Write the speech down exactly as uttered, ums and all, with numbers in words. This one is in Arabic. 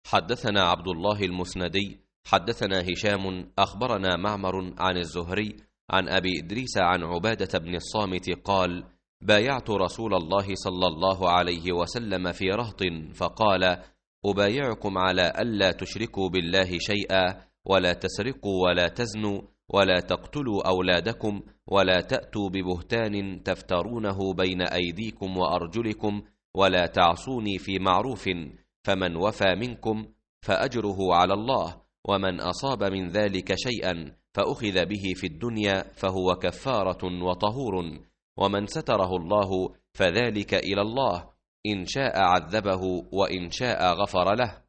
حدثنا عبد الله المسندي حدثنا هشام أخبرنا معمر عن الزهري عن أبي إدريس عن عبادة بن الصامت قال: بايعت رسول الله صلى الله عليه وسلم في رهط فقال: أبايعكم على ألا تشركوا بالله شيئا، ولا تسرقوا ولا تزنوا، ولا تقتلوا أولادكم، ولا تأتوا ببهتان تفترونه بين أيديكم وأرجلكم، ولا تعصوني في معروف، فمن وفى منكم فأجره على الله، ومن أصاب من ذلك شيئا فأخذ به في الدنيا فهو كفارة وطهور، ومن ستره الله فذلك إلى الله، إن شاء عذبه وإن شاء غفر له.